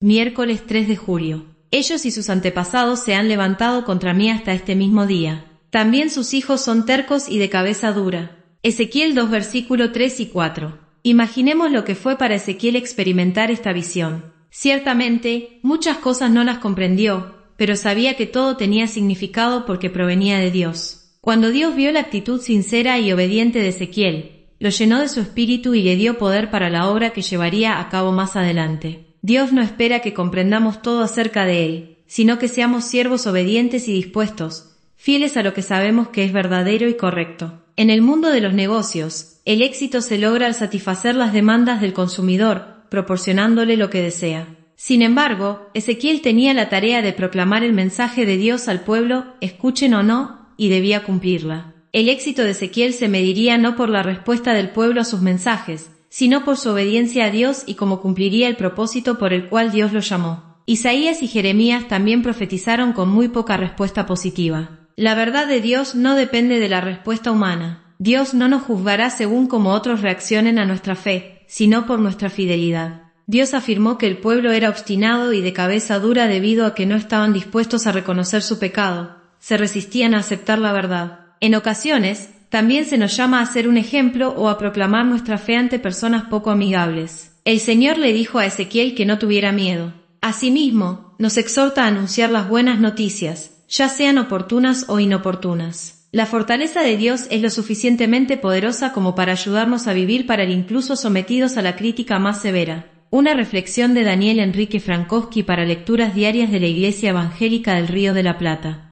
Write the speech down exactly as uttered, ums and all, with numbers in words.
miércoles tres de julio. Ellos y sus antepasados se han levantado contra mí hasta este mismo día. También sus hijos son tercos y de cabeza dura. Ezequiel dos versículo tres y cuatro. Imaginemos lo que fue para Ezequiel experimentar esta visión. Ciertamente, muchas cosas no las comprendió, pero sabía que todo tenía significado porque provenía de Dios. Cuando Dios vio la actitud sincera y obediente de Ezequiel, lo llenó de su espíritu y le dio poder para la obra que llevaría a cabo más adelante. Dios no espera que comprendamos todo acerca de Él, sino que seamos siervos obedientes y dispuestos, fieles a lo que sabemos que es verdadero y correcto. En el mundo de los negocios, el éxito se logra al satisfacer las demandas del consumidor, proporcionándole lo que desea. Sin embargo, Ezequiel tenía la tarea de proclamar el mensaje de Dios al pueblo, escuchen o no, y debía cumplirla. El éxito de Ezequiel se mediría no por la respuesta del pueblo a sus mensajes, sino por su obediencia a Dios y cómo cumpliría el propósito por el cual Dios lo llamó. Isaías y Jeremías también profetizaron con muy poca respuesta positiva. La verdad de Dios no depende de la respuesta humana. Dios no nos juzgará según cómo otros reaccionen a nuestra fe, sino por nuestra fidelidad. Dios afirmó que el pueblo era obstinado y de cabeza dura debido a que no estaban dispuestos a reconocer su pecado, se resistían a aceptar la verdad. En ocasiones, también se nos llama a ser un ejemplo o a proclamar nuestra fe ante personas poco amigables. El Señor le dijo a Ezequiel que no tuviera miedo. Asimismo, nos exhorta a anunciar las buenas noticias, ya sean oportunas o inoportunas. La fortaleza de Dios es lo suficientemente poderosa como para ayudarnos a vivir para el incluso sometidos a la crítica más severa. Una reflexión de Daniel Enrique Frankowski para lecturas diarias de la Iglesia Evangélica del Río de la Plata.